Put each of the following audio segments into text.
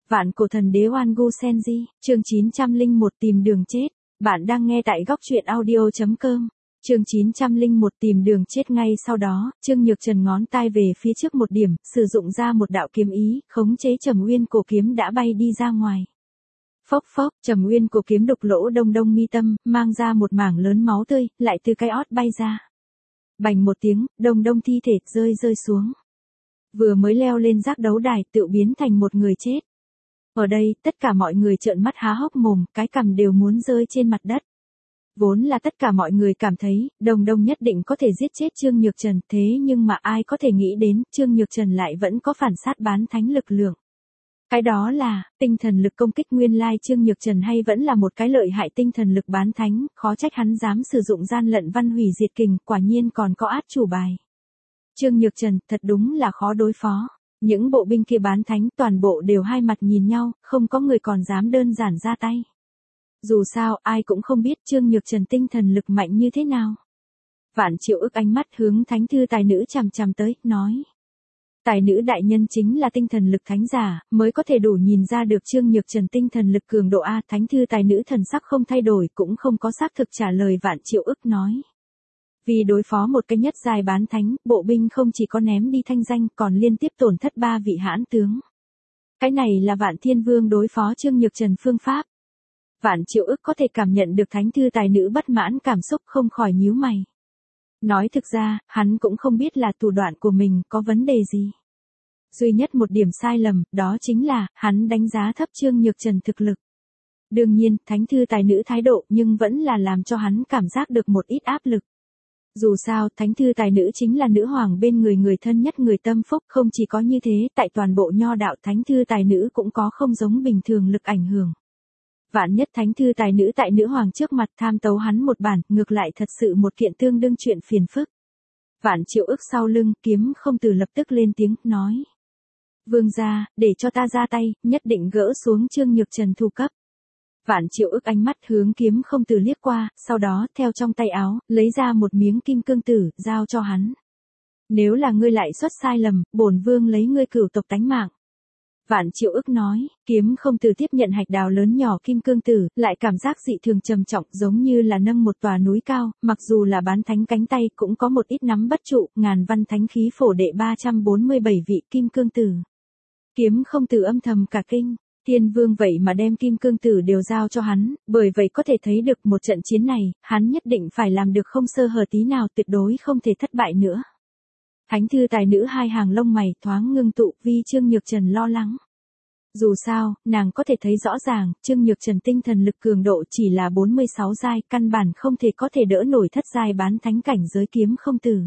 Vạn cổ thần đế Oan Gu Senji, chương 901 tìm đường chết. Bạn đang nghe tại góc truyện audio.com. Chương 901 tìm đường chết. Ngay sau đó, Trương Nhược Trần ngón tay về phía trước một điểm, sử dụng ra một đạo kiếm ý, khống chế Trầm Uyên cổ kiếm đã bay đi ra ngoài. Phốc phốc, Trầm Uyên cổ kiếm đục lỗ Đông Đông mi tâm, mang ra một mảng lớn máu tươi, lại từ cái ót bay ra. Bành một tiếng, Đông Đông thi thể rơi xuống. Vừa mới leo lên giác đấu đài, tự biến thành một người chết. Ở đây, tất cả mọi người trợn mắt há hốc mồm, cái cằm đều muốn rơi trên mặt đất. Vốn là tất cả mọi người cảm thấy, Đông Đông nhất định có thể giết chết Trương Nhược Trần, thế nhưng mà ai có thể nghĩ đến, Trương Nhược Trần lại vẫn có phản sát bán thánh lực lượng. Cái đó là, tinh thần lực công kích. Nguyên lai Trương Nhược Trần hay vẫn là một cái lợi hại tinh thần lực bán thánh, khó trách hắn dám sử dụng gian lận văn hủy diệt kình, quả nhiên còn có át chủ bài. Trương Nhược Trần, thật đúng là khó đối phó. Những bộ binh kia bán thánh toàn bộ đều hai mặt nhìn nhau, không có người còn dám đơn giản ra tay. Dù sao, ai cũng không biết Trương Nhược Trần tinh thần lực mạnh như thế nào. Vạn Triệu Ức ánh mắt hướng thánh thư tài nữ chằm chằm tới, nói. Tài nữ đại nhân chính là tinh thần lực thánh giả, mới có thể đủ nhìn ra được Trương Nhược Trần tinh thần lực cường độ A. Thánh thư tài nữ thần sắc không thay đổi, cũng không có xác thực trả lời. Vạn Triệu Ức nói. Vì đối phó một cái nhất giai bán thánh, bộ binh không chỉ có ném đi thanh danh, còn liên tiếp tổn thất 3 vị hãn tướng. Cái này là Vạn Thiên Vương đối phó Trương Nhược Trần phương pháp. Vạn Triệu Ức có thể cảm nhận được thánh thư tài nữ bất mãn cảm xúc, không khỏi nhíu mày. Nói thực ra, hắn cũng không biết là thủ đoạn của mình có vấn đề gì. Duy nhất một điểm sai lầm, đó chính là, hắn đánh giá thấp Trương Nhược Trần thực lực. Đương nhiên, thánh thư tài nữ thái độ nhưng vẫn là làm cho hắn cảm giác được một ít áp lực. Dù sao, thánh thư tài nữ chính là nữ hoàng bên người, người thân nhất, người tâm phúc. Không chỉ có như thế, tại toàn bộ nho đạo thánh thư tài nữ cũng có không giống bình thường lực ảnh hưởng. Vạn nhất thánh thư tài nữ tại nữ hoàng trước mặt tham tấu hắn một bản, ngược lại thật sự một kiện tương đương chuyện phiền phức. Vạn Triệu Ức sau lưng, Kiếm Không Tử lập tức lên tiếng, nói. Vương gia, để cho ta ra tay, nhất định gỡ xuống Trương Nhược Trần thủ cấp. Vạn Triệu Ức ánh mắt hướng Kiếm Không Tử liếc qua, sau đó theo trong tay áo, lấy ra một miếng kim cương tử, giao cho hắn. Nếu là ngươi lại xuất sai lầm, bổn vương lấy ngươi cửu tộc tánh mạng. Vạn Triệu Ức nói. Kiếm Không Tử tiếp nhận hạch đào lớn nhỏ kim cương tử, lại cảm giác dị thường trầm trọng, giống như là nâng một tòa núi cao, mặc dù là bán thánh cánh tay cũng có một ít nắm bất trụ. Ngàn văn thánh khí phổ đệ 347 vị kim cương tử. Kiếm Không Tử âm thầm cả kinh. Thiên Vương vậy mà đem kim cương tử đều giao cho hắn, bởi vậy có thể thấy được một trận chiến này, hắn nhất định phải làm được không sơ hở tí nào, tuyệt đối không thể thất bại nữa. Thánh thư tài nữ hai hàng lông mày thoáng ngưng tụ, vì Trương Nhược Trần lo lắng. Dù sao, nàng có thể thấy rõ ràng, Trương Nhược Trần tinh thần lực cường độ chỉ là 46 giai, căn bản không thể có thể đỡ nổi thất giai bán thánh cảnh giới Kiếm Không Tử.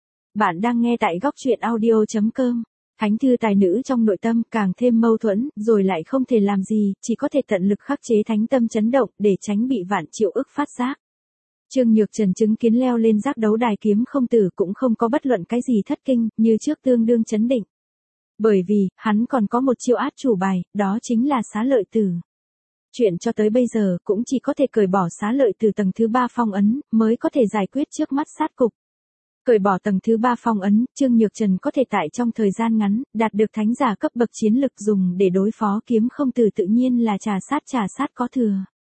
Bạn đang nghe tại góc truyện audio.com. Thánh thư tài nữ trong nội tâm càng thêm mâu thuẫn, rồi lại không thể làm gì, chỉ có thể tận lực khắc chế thánh tâm chấn động, để tránh bị Vạn Triệu Ức phát giác. Trương Nhược Trần chứng kiến leo lên giác đấu đài Kiếm Không Tử cũng không có bất luận cái gì thất kinh, như trước tương đương chấn định. Bởi vì, hắn còn có một chiêu át chủ bài, đó chính là xá lợi tử. Chuyện cho tới bây giờ cũng chỉ có thể cởi bỏ xá lợi tử tầng thứ 3 phong ấn, mới có thể giải quyết trước mắt sát cục. Cởi bỏ tầng thứ 3 phong ấn, Trương Nhược Trần có thể tại trong thời gian ngắn, đạt được thánh giả cấp bậc chiến lực dùng để đối phó Kiếm Không Tử, tự nhiên là trà sát có thừa.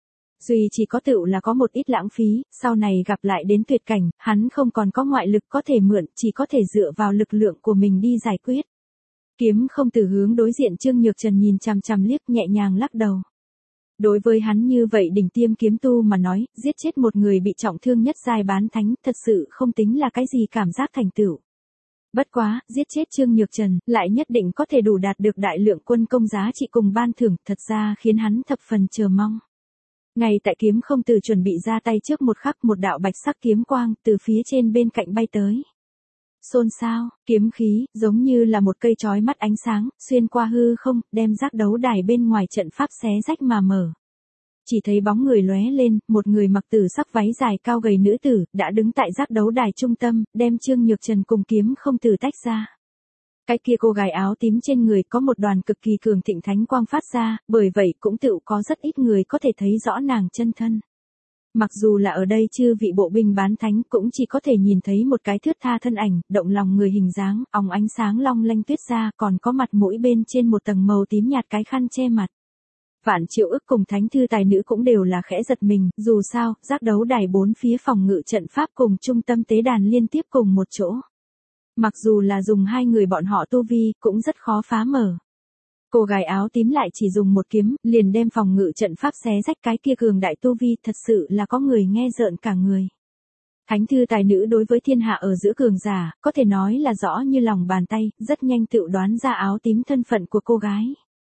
Duy chỉ có tựu là có một ít lãng phí, sau này gặp lại đến tuyệt cảnh, hắn không còn có ngoại lực có thể mượn, chỉ có thể dựa vào lực lượng của mình đi giải quyết. Kiếm Không Tử hướng đối diện Trương Nhược Trần nhìn chằm chằm liếc, nhẹ nhàng lắc đầu. Đối với hắn như vậy đỉnh tiêm kiếm tu mà nói, giết chết một người bị trọng thương nhất giai bán thánh, thật sự không tính là cái gì cảm giác thành tựu. Bất quá, giết chết Trương Nhược Trần, lại nhất định có thể đủ đạt được đại lượng quân công giá trị cùng ban thưởng, thật ra khiến hắn thập phần chờ mong. Ngay tại Kiếm Không Tử chuẩn bị ra tay trước một khắc, một đạo bạch sắc kiếm quang từ phía trên bên cạnh bay tới. Xôn xao, kiếm khí, giống như là một cây chói mắt ánh sáng, xuyên qua hư không, đem giác đấu đài bên ngoài trận pháp xé rách mà mở. Chỉ thấy bóng người lóe lên, một người mặc tử sắc váy dài cao gầy nữ tử, đã đứng tại giác đấu đài trung tâm, đem Trương Nhược Trần cùng Kiếm Không Tử tách ra. Cái kia cô gái áo tím trên người có một đoàn cực kỳ cường thịnh thánh quang phát ra, bởi vậy cũng tựu có rất ít người có thể thấy rõ nàng chân thân. Mặc dù là ở đây chư vị bộ binh bán thánh cũng chỉ có thể nhìn thấy một cái thướt tha thân ảnh, động lòng người hình dáng, óng ánh sáng long lanh tuyết ra, còn có mặt mũi bên trên một tầng màu tím nhạt cái khăn che mặt. Vạn Triệu Ức cùng thánh thư tài nữ cũng đều là khẽ giật mình, dù sao, giác đấu đài bốn phía phòng ngự trận pháp cùng trung tâm tế đàn liên tiếp cùng một chỗ. Mặc dù là dùng hai người bọn họ tu vi, cũng rất khó phá mở. Cô gái áo tím lại chỉ dùng một kiếm, liền đem phòng ngự trận pháp xé rách cái kia cường đại tu vi, thật sự là có người nghe rợn cả người. Thánh thư tài nữ đối với thiên hạ ở giữa cường giả, có thể nói là rõ như lòng bàn tay, rất nhanh tự đoán ra áo tím thân phận của cô gái.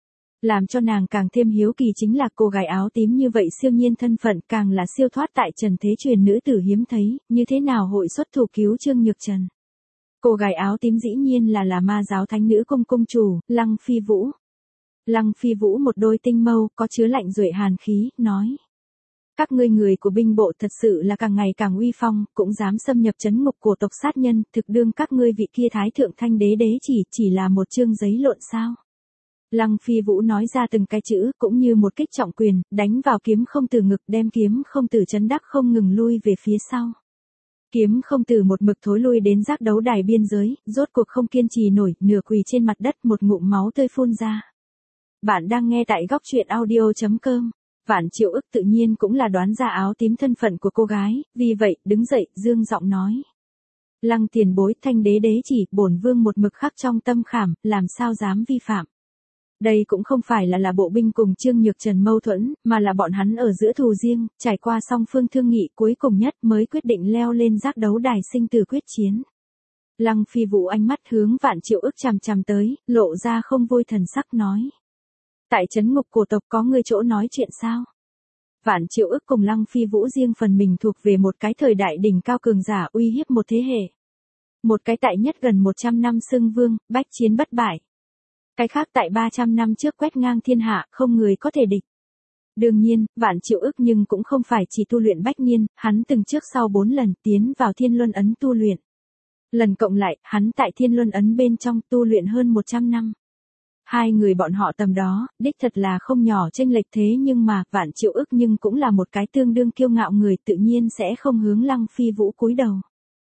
Làm cho nàng càng thêm hiếu kỳ chính là cô gái áo tím như vậy siêu nhiên thân phận càng là siêu thoát tại trần thế truyền nữ tử hiếm thấy, như thế nào hội xuất thủ cứu Trương Nhược Trần. Cô gái áo tím dĩ nhiên là ma giáo thánh nữ cung cung chủ, Lăng Phi Vũ. Lăng Phi Vũ một đôi tinh mâu, có chứa lạnh duệ hàn khí, nói. Các ngươi người của binh bộ thật sự là càng ngày càng uy phong, cũng dám xâm nhập trấn ngục của tộc sát nhân, thực đương các ngươi vị kia thái thượng thanh đế đế chỉ là một chương giấy lộn sao. Lăng Phi Vũ nói ra từng cái chữ, cũng như một kích trọng quyền, đánh vào kiếm không từ ngực, đem kiếm không từ chấn đắc không ngừng lui về phía sau. Kiếm không từ một mực thối lui đến giác đấu đài biên giới, rốt cuộc không kiên trì nổi, nửa quỳ trên mặt đất, một ngụm máu tươi phun ra. Bạn đang nghe tại góc truyện audio.com. Vạn Triệu Ức tự nhiên cũng là đoán ra áo tím thân phận của cô gái, vì vậy, đứng dậy, dương giọng nói. Lăng tiền bối, thanh đế đế chỉ, bổn vương một mực khắc trong tâm khảm, làm sao dám vi phạm. Đây cũng không phải là bộ binh cùng Trương Nhược Trần mâu thuẫn, mà là bọn hắn ở giữa thù riêng, trải qua song phương thương nghị cuối cùng nhất mới quyết định leo lên giác đấu đài sinh tử quyết chiến. Lăng Phi Vũ ánh mắt hướng Vạn Triệu Ức chằm chằm tới, lộ ra không vui thần sắc nói. Tại trấn ngục cổ tộc có người chỗ nói chuyện sao? Vạn Triệu Ức cùng Lăng Phi Vũ riêng phần mình thuộc về một cái thời đại đỉnh cao cường giả uy hiếp một thế hệ. Một cái tại nhất gần 100 năm xưng vương, bách chiến bất bại. Cái khác tại 300 năm trước quét ngang thiên hạ, không người có thể địch. Đương nhiên, Vạn Triệu Ức nhưng cũng không phải chỉ tu luyện bách niên, hắn từng trước sau 4 lần tiến vào Thiên Luân Ấn tu luyện. Lần cộng lại, hắn tại Thiên Luân Ấn bên trong tu luyện hơn 100 năm. Hai người bọn họ tầm đó, đích thật là không nhỏ chênh lệch thế nhưng mà, Vạn Triệu Ức nhưng cũng là một cái tương đương kiêu ngạo người tự nhiên sẽ không hướng Lăng Phi Vũ cúi đầu.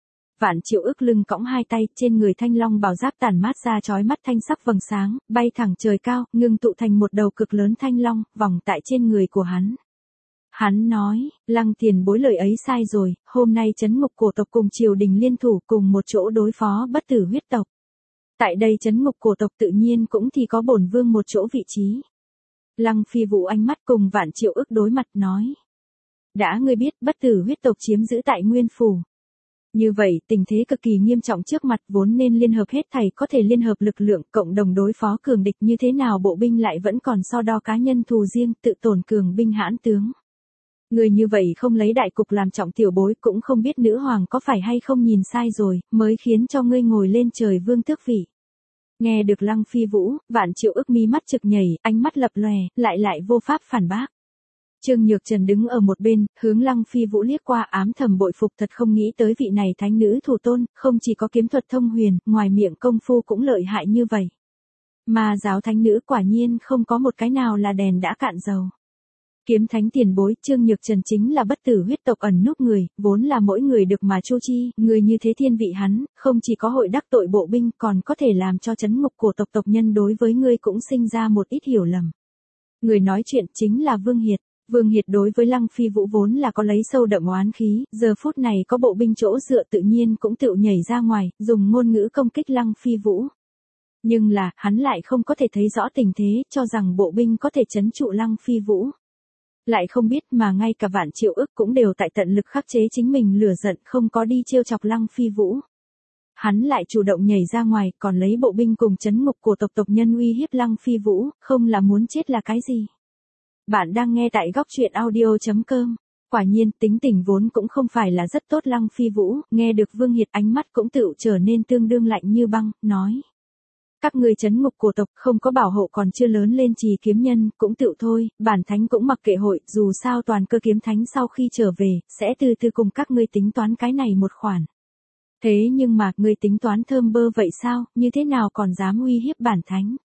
Vạn Triệu Ức lưng cõng hai tay, trên người thanh long bào giáp tản mát ra chói mắt thanh sắc vầng sáng, bay thẳng trời cao, ngưng tụ thành một đầu cực lớn thanh long, vòng tại trên người của hắn. Hắn nói, Lăng tiền bối lời ấy sai rồi, hôm nay trấn ngục cổ tộc cùng triều đình liên thủ cùng một chỗ đối phó bất tử huyết tộc. Tại đây trấn ngục cổ tộc tự nhiên cũng thì có bổn vương một chỗ vị trí. Lăng Phi Vũ ánh mắt cùng Vạn Triệu Ức đối mặt nói. Đã ngươi biết bất tử huyết tộc chiếm giữ tại Nguyên Phủ. Như vậy, tình thế cực kỳ nghiêm trọng trước mặt vốn nên liên hợp hết thảy có thể liên hợp lực lượng cộng đồng đối phó cường địch như thế nào bộ binh lại vẫn còn so đo cá nhân thù riêng tự tổn cường binh hãn tướng. Người như vậy không lấy đại cục làm trọng tiểu bối cũng không biết nữ hoàng có phải hay không nhìn sai rồi, mới khiến cho ngươi ngồi lên trời vương tước vị. Nghe được Lăng Phi Vũ, Vạn Triệu Ức mi mắt trực nhảy, ánh mắt lập lòe, lại vô pháp phản bác. Trương Nhược Trần đứng ở một bên, hướng Lăng Phi Vũ liếc qua ám thầm bội phục thật không nghĩ tới vị này thánh nữ thủ tôn, không chỉ có kiếm thuật thông huyền, ngoài miệng công phu cũng lợi hại như vậy. Mà giáo thánh nữ quả nhiên không có một cái nào là đèn đã cạn dầu. Kiếm thánh tiền bối, Trương Nhược Trần chính là bất tử huyết tộc ẩn núp người, vốn là mỗi người được mà chu chi, người như thế thiên vị hắn, không chỉ có hội đắc tội bộ binh còn có thể làm cho trấn ngục của tộc nhân đối với ngươi cũng sinh ra một ít hiểu lầm. Người nói chuyện chính là Vương Hiệt. Vương Hiệt đối với Lăng Phi Vũ vốn là có lấy sâu đậm oán khí, giờ phút này có bộ binh chỗ dựa tự nhiên cũng tự nhảy ra ngoài, dùng ngôn ngữ công kích Lăng Phi Vũ. Nhưng là, hắn lại không có thể thấy rõ tình thế, cho rằng bộ binh có thể trấn trụ Lăng Phi Vũ. Lại không biết mà ngay cả Vạn Triệu Ức cũng đều tại tận lực khắc chế chính mình lửa giận không có đi trêu chọc Lăng Phi Vũ. Hắn lại chủ động nhảy ra ngoài, còn lấy bộ binh cùng trấn ngục của tộc nhân uy hiếp Lăng Phi Vũ, không là muốn chết là cái gì. Bạn đang nghe tại góc truyện audio.com. Quả nhiên, tính tình vốn cũng không phải là rất tốt Lăng Phi Vũ, nghe được Vương Hiệt ánh mắt cũng tự trở nên tương đương lạnh như băng, nói. Các ngươi trấn ngục cổ tộc không có bảo hộ còn chưa lớn lên trì kiếm nhân, cũng tự thôi, bản thánh cũng mặc kệ hội, dù sao toàn cơ kiếm thánh sau khi trở về, sẽ từ từ cùng các ngươi tính toán cái này một khoản. Thế nhưng mà, ngươi tính toán thơm bơ vậy sao, như thế nào còn dám uy hiếp bản thánh?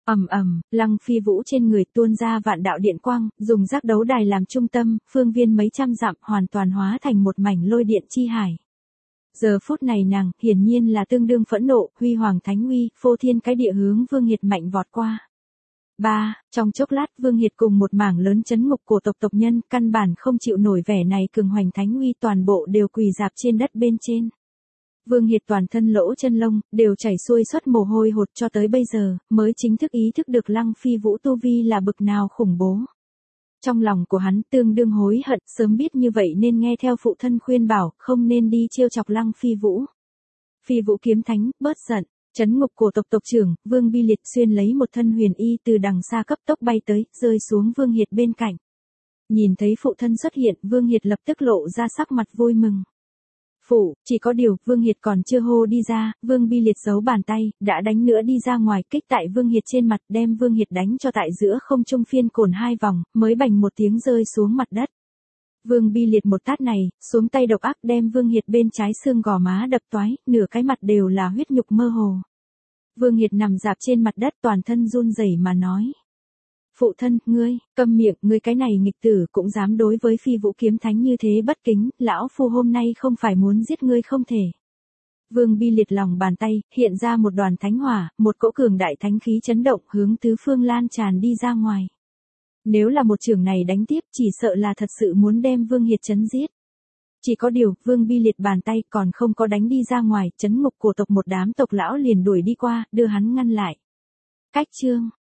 Ầm ầm, Lăng Phi Vũ trên người tuôn ra vạn đạo điện quang, dùng giác đấu đài làm trung tâm, phương viên mấy trăm dặm hoàn toàn hóa thành một mảnh lôi điện chi hải. Giờ phút này nàng, hiển nhiên là tương đương phẫn nộ, huy hoàng thánh uy, phô thiên cái địa hướng Vương Hiệt mạnh vọt qua. Trong chốc lát Vương Hiệt cùng một mảng lớn chấn ngục của tộc nhân, căn bản không chịu nổi vẻ này cường hoành thánh uy, toàn bộ đều quỳ rạp trên đất bên trên. Vương Hiệt toàn thân lỗ chân lông, đều chảy xuôi xuất mồ hôi hột, cho tới bây giờ, mới chính thức ý thức được Lăng Phi Vũ tu vi là bực nào khủng bố. Trong lòng của hắn tương đương hối hận, sớm biết như vậy nên nghe theo phụ thân khuyên bảo, không nên đi trêu chọc Lăng Phi Vũ. Phi Vũ kiếm thánh, bớt giận. Trấn ngục cổ tộc trưởng, Vương Bi Liệt xuyên lấy một thân huyền y từ đằng xa cấp tốc bay tới, rơi xuống Vương Hiệt bên cạnh. Nhìn thấy phụ thân xuất hiện, Vương Hiệt lập tức lộ ra sắc mặt vui mừng. Chỉ có điều, Vương Hiệt còn chưa hô đi ra, Vương Bi Liệt giấu bàn tay, đã đánh nữa đi ra ngoài, kích tại Vương Hiệt trên mặt, đem Vương Hiệt đánh cho tại giữa không trung phiên cồn 2 vòng, mới bành một tiếng rơi xuống mặt đất. Vương Bi Liệt một tát này, xuống tay độc ác đem Vương Hiệt bên trái xương gò má đập toái, nửa cái mặt đều là huyết nhục mơ hồ. Vương Hiệt nằm rạp trên mặt đất toàn thân run rẩy mà nói. Phụ thân, ngươi, câm miệng, ngươi cái này nghịch tử cũng dám đối với Phi Vũ kiếm thánh như thế bất kính, lão phu hôm nay không phải muốn giết ngươi không thể. Vương Bi Liệt lòng bàn tay, hiện ra một đoàn thánh hỏa, một cỗ cường đại thánh khí chấn động hướng tứ phương lan tràn đi ra ngoài. Nếu là một trường này đánh tiếp chỉ sợ là thật sự muốn đem Vương Hiệt chấn giết. Chỉ có điều, Vương Bi Liệt bàn tay còn không có đánh đi ra ngoài, trấn ngục của tộc một đám tộc lão liền đuổi đi qua, đưa hắn ngăn lại. Cách chương